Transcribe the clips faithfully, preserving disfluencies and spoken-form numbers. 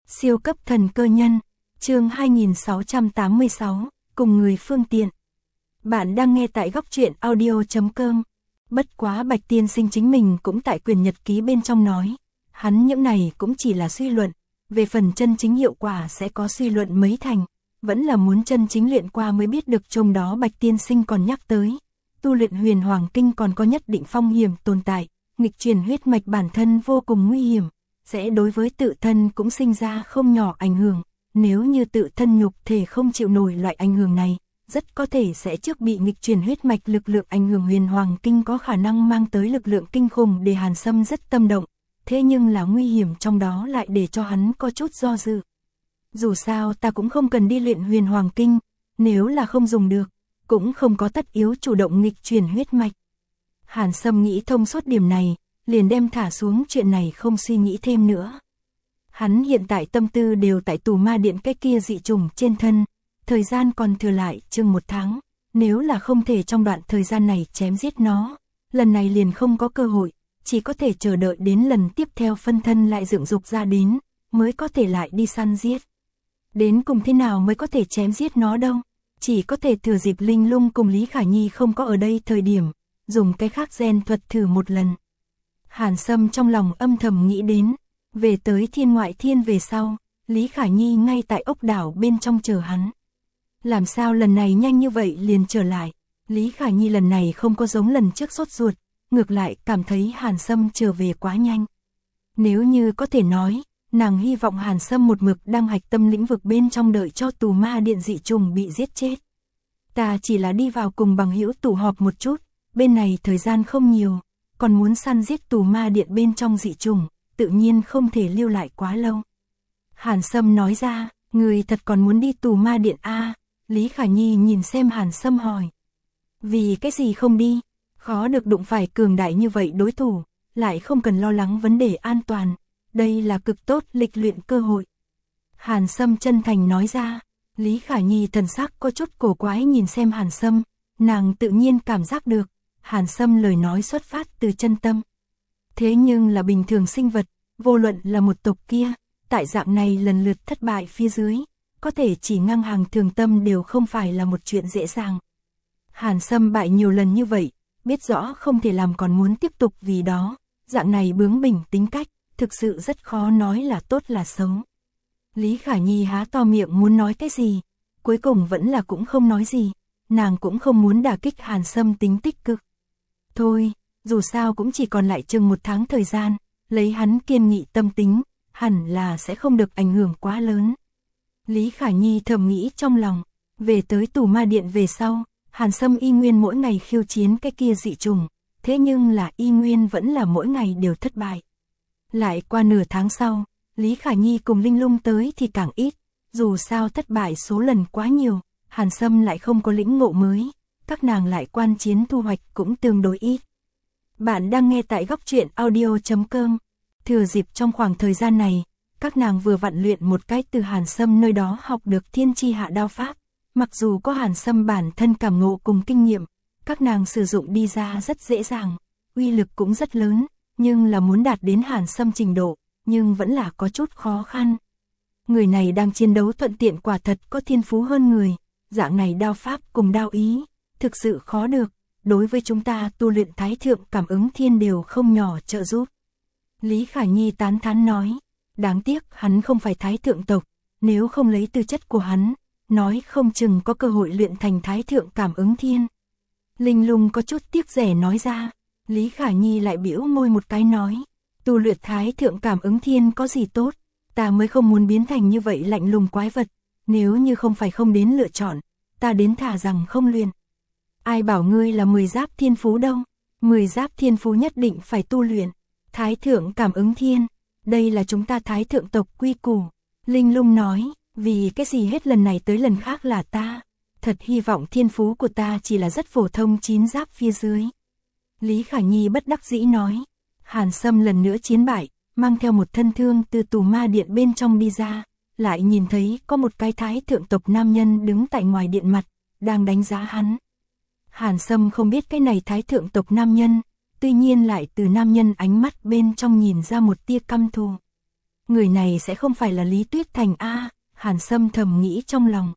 Siêu cấp thần cơ nhân, chương hai nghìn sáu trăm tám mươi sáu, cùng người phương tiện. Bạn đang nghe tại góc truyện audio chấm com. Bất quá Bạch tiên sinh chính mình cũng tại quyền nhật ký bên trong nói, hắn những này cũng chỉ là suy luận, về phần chân chính hiệu quả sẽ có suy luận mấy thành, vẫn là muốn chân chính luyện qua mới biết được. Trong đó Bạch tiên sinh còn nhắc tới, tu luyện huyền hoàng kinh còn có nhất định phong hiểm tồn tại, nghịch truyền huyết mạch bản thân vô cùng nguy hiểm, sẽ đối với tự thân cũng sinh ra không nhỏ ảnh hưởng, nếu như tự thân nhục thể không chịu nổi loại ảnh hưởng này, rất có thể sẽ trước bị nghịch truyền huyết mạch lực lượng ảnh hưởng. Huyền hoàng kinh có khả năng mang tới lực lượng kinh khủng để Hàn Sâm rất tâm động, thế nhưng là nguy hiểm trong đó lại để cho hắn có chút do dự. Dù sao ta cũng không cần đi luyện huyền hoàng kinh, nếu là không dùng được, cũng không có tất yếu chủ động nghịch truyền huyết mạch. Hàn Sâm nghĩ thông suốt điểm này, liền đem thả xuống chuyện này không suy nghĩ thêm nữa. Hắn hiện tại tâm tư đều tại tù ma điện cái kia dị trùng trên thân, thời gian còn thừa lại chừng một tháng, nếu là không thể trong đoạn thời gian này chém giết nó, lần này liền không có cơ hội, chỉ có thể chờ đợi đến lần tiếp theo phân thân lại dựng dục ra đến, mới có thể lại đi săn giết. Đến cùng thế nào mới có thể chém giết nó đâu, chỉ có thể thừa dịp Linh Lung cùng Lý Khả Nhi không có ở đây thời điểm, dùng cái khác gen thuật thử một lần. Hàn Sâm trong lòng âm thầm nghĩ đến, về tới thiên ngoại thiên về sau, Lý Khả Nhi ngay tại ốc đảo bên trong chờ hắn. Làm sao lần này nhanh như vậy liền trở lại, Lý Khả Nhi lần này không có giống lần trước sốt ruột, ngược lại cảm thấy Hàn Sâm trở về quá nhanh. Nếu như có thể nói, nàng hy vọng Hàn Sâm một mực đang hạch tâm lĩnh vực bên trong đợi cho tù ma điện dị trùng bị giết chết. Ta chỉ là đi vào cùng bằng hữu tụ họp một chút, bên này thời gian không nhiều, còn muốn săn giết tù ma điện bên trong dị trùng, tự nhiên không thể lưu lại quá lâu. Hàn Sâm nói ra, người thật còn muốn đi tù ma điện a? À? Lý Khả Nhi nhìn xem Hàn Sâm hỏi. Vì cái gì không đi? Khó được đụng phải cường đại như vậy đối thủ, lại không cần lo lắng vấn đề an toàn, đây là cực tốt lịch luyện cơ hội. Hàn Sâm chân thành nói ra. Lý Khả Nhi thần sắc có chút cổ quái nhìn xem Hàn Sâm, nàng tự nhiên cảm giác được, Hàn Sâm lời nói xuất phát từ chân tâm. Thế nhưng là bình thường sinh vật, vô luận là một tộc kia, tại dạng này lần lượt thất bại phía dưới, có thể chỉ ngang hàng thường tâm đều không phải là một chuyện dễ dàng. Hàn Sâm bại nhiều lần như vậy, biết rõ không thể làm còn muốn tiếp tục vì đó, dạng này bướng bỉnh tính cách, thực sự rất khó nói là tốt là xấu. Lý Khả Nhi há to miệng muốn nói cái gì, cuối cùng vẫn là cũng không nói gì, nàng cũng không muốn đả kích Hàn Sâm tính tích cực. Thôi, dù sao cũng chỉ còn lại chừng một tháng thời gian, lấy hắn kiên nghị tâm tính, hẳn là sẽ không được ảnh hưởng quá lớn. Lý Khả Nhi thầm nghĩ trong lòng, về tới tù ma điện về sau, Hàn Sâm y nguyên mỗi ngày khiêu chiến cái kia dị trùng, thế nhưng là y nguyên vẫn là mỗi ngày đều thất bại. Lại qua nửa tháng sau, Lý Khả Nhi cùng Linh Lung tới thì càng ít, dù sao thất bại số lần quá nhiều, Hàn Sâm lại không có lĩnh ngộ mới, các nàng lại quan chiến thu hoạch cũng tương đối ít. Bạn đang nghe tại góc truyện audio chấm com. Thừa dịp trong khoảng thời gian này, các nàng vừa vặn luyện một cách từ Hàn Sâm nơi đó học được thiên chi hạ đao pháp, mặc dù có Hàn Sâm bản thân cảm ngộ cùng kinh nghiệm, các nàng sử dụng đi ra rất dễ dàng, uy lực cũng rất lớn, nhưng là muốn đạt đến Hàn Sâm trình độ, nhưng vẫn là có chút khó khăn. Người này đang chiến đấu thuận tiện quả thật có thiên phú hơn người, dạng này đao pháp cùng đao ý, thực sự khó được, đối với chúng ta tu luyện thái thượng cảm ứng thiên đều không nhỏ trợ giúp. Lý Khả Nhi tán thán nói, đáng tiếc hắn không phải thái thượng tộc, nếu không lấy tư chất của hắn, nói không chừng có cơ hội luyện thành thái thượng cảm ứng thiên. Linh Lung có chút tiếc rẻ nói ra, Lý Khả Nhi lại bĩu môi một cái nói, tu luyện thái thượng cảm ứng thiên có gì tốt, ta mới không muốn biến thành như vậy lạnh lùng quái vật, nếu như không phải không đến lựa chọn, ta đến thả rằng không luyện. Ai bảo ngươi là mười giáp thiên phú đâu, mười giáp thiên phú nhất định phải tu luyện, thái thượng cảm ứng thiên, đây là chúng ta thái thượng tộc quy củ. Linh Lung nói, vì cái gì hết lần này tới lần khác là ta, thật hy vọng thiên phú của ta chỉ là rất phổ thông chín giáp phía dưới. Lý Khả Nhi bất đắc dĩ nói, Hàn Sâm lần nữa chiến bại, mang theo một thân thương từ tù ma điện bên trong đi ra, lại nhìn thấy có một cái thái thượng tộc nam nhân đứng tại ngoài điện mặt, đang đánh giá hắn. Hàn Sâm không biết cái này thái thượng tộc nam nhân, tuy nhiên lại từ nam nhân ánh mắt bên trong nhìn ra một tia căm thù. người này sẽ không phải là Lý Tuyết Thành a, Hàn Sâm thầm nghĩ trong lòng.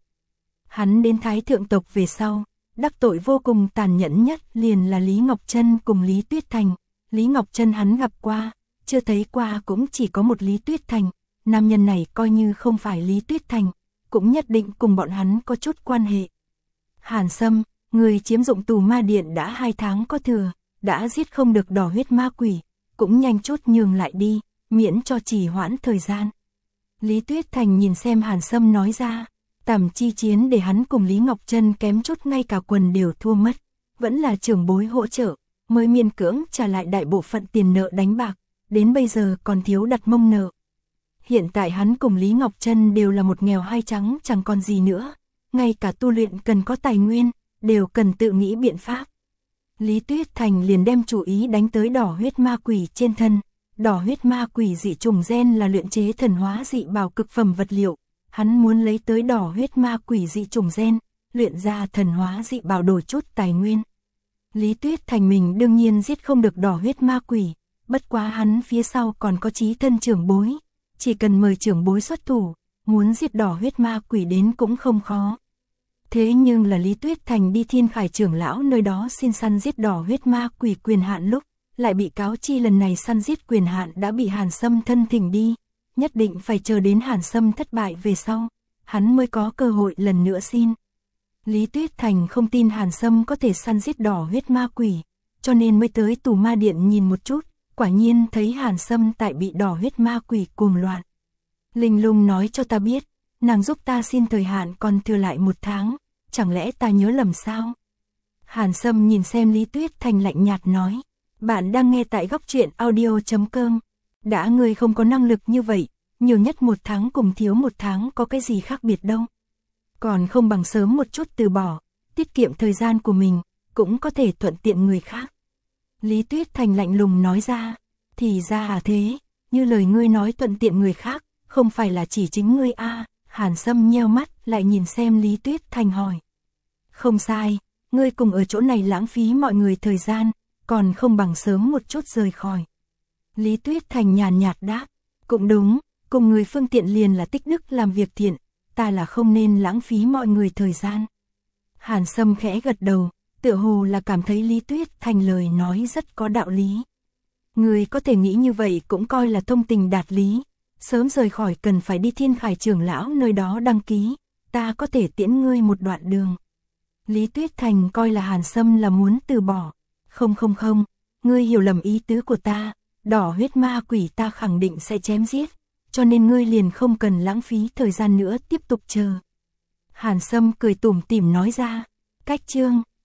Hắn đến Thái Thượng tộc về sau, đắc tội vô cùng tàn nhẫn nhất liền là Lý Ngọc Trân cùng Lý Tuyết Thành. Lý Ngọc Trân hắn gặp qua, chưa thấy qua cũng chỉ có một Lý Tuyết Thành. Nam nhân này coi như không phải Lý Tuyết Thành, cũng nhất định cùng bọn hắn có chút quan hệ. Hàn Sâm, người chiếm dụng tù ma điện đã hai tháng có thừa, đã giết không được đỏ huyết ma quỷ, cũng nhanh chút nhường lại đi, miễn cho trì hoãn thời gian. Lý Tuyết Thành nhìn xem Hàn Sâm nói ra, tầm chi chiến để hắn cùng Lý Ngọc Trân kém chút ngay cả quần đều thua mất, vẫn là trưởng bối hỗ trợ, mới miên cưỡng trả lại đại bộ phận tiền nợ đánh bạc, đến bây giờ còn thiếu đặt mông nợ. Hiện tại hắn cùng Lý Ngọc Trân đều là một nghèo hai trắng chẳng còn gì nữa, ngay cả tu luyện cần có tài nguyên, đều cần tự nghĩ biện pháp. Lý Tuyết Thành liền đem chủ ý đánh tới đỏ huyết ma quỷ trên thân. Đỏ huyết ma quỷ dị trùng gen là luyện chế thần hóa dị bảo cực phẩm vật liệu, hắn muốn lấy tới đỏ huyết ma quỷ dị trùng gen, luyện ra thần hóa dị bảo đổi chút tài nguyên. Lý Tuyết Thành mình đương nhiên giết không được đỏ huyết ma quỷ, bất quá hắn phía sau còn có chí thân trưởng bối, chỉ cần mời trưởng bối xuất thủ, muốn giết đỏ huyết ma quỷ đến cũng không khó. Thế nhưng là Lý Tuyết Thành đi Thiên Khải trưởng lão nơi đó xin săn giết đỏ huyết ma quỷ quyền hạn lúc, lại bị cáo chi lần này săn giết quyền hạn đã bị Hàn Sâm thân thỉnh đi, nhất định phải chờ đến Hàn Sâm thất bại về sau, hắn mới có cơ hội lần nữa xin. Lý Tuyết Thành không tin Hàn Sâm có thể săn giết đỏ huyết ma quỷ, cho nên mới tới tù ma điện nhìn một chút, quả nhiên thấy Hàn Sâm tại bị đỏ huyết ma quỷ cuồng loạn. Linh Lung nói cho ta biết, nàng giúp ta xin thời hạn còn thừa lại một tháng, chẳng lẽ ta nhớ lầm sao? Hàn Sâm nhìn xem Lý Tuyết Thành lạnh nhạt nói, bạn đang nghe tại góc truyện audio chấm com. Đã ngươi không có năng lực như vậy, nhiều nhất một tháng cùng thiếu một tháng có cái gì khác biệt đâu. Còn không bằng sớm một chút từ bỏ, tiết kiệm thời gian của mình, cũng có thể thuận tiện người khác. Lý Tuyết Thành lạnh lùng nói ra, thì ra à thế, như lời ngươi nói thuận tiện người khác, không phải là chỉ chính ngươi a à. Hàn Sâm nheo mắt lại nhìn xem Lý Tuyết Thành hỏi. Không sai, ngươi cùng ở chỗ này lãng phí mọi người thời gian, còn không bằng sớm một chút rời khỏi. Lý Tuyết Thành nhàn nhạt đáp, cũng đúng, cùng người phương tiện liền là tích đức làm việc thiện, ta là không nên lãng phí mọi người thời gian. Hàn Sâm khẽ gật đầu, tựa hồ là cảm thấy Lý Tuyết Thành lời nói rất có đạo lý. Người có thể nghĩ như vậy cũng coi là thông tình đạt lý, sớm rời khỏi cần phải đi Thiên Khải trưởng lão nơi đó đăng ký, ta có thể tiễn ngươi một đoạn đường. Lý Tuyết Thành coi là Hàn Sâm là muốn từ bỏ. Không không không, ngươi hiểu lầm ý tứ của ta, đỏ huyết ma quỷ ta khẳng định sẽ chém giết, cho nên ngươi liền không cần lãng phí thời gian nữa tiếp tục chờ. Hàn Sâm cười tủm tỉm nói ra, cách chương.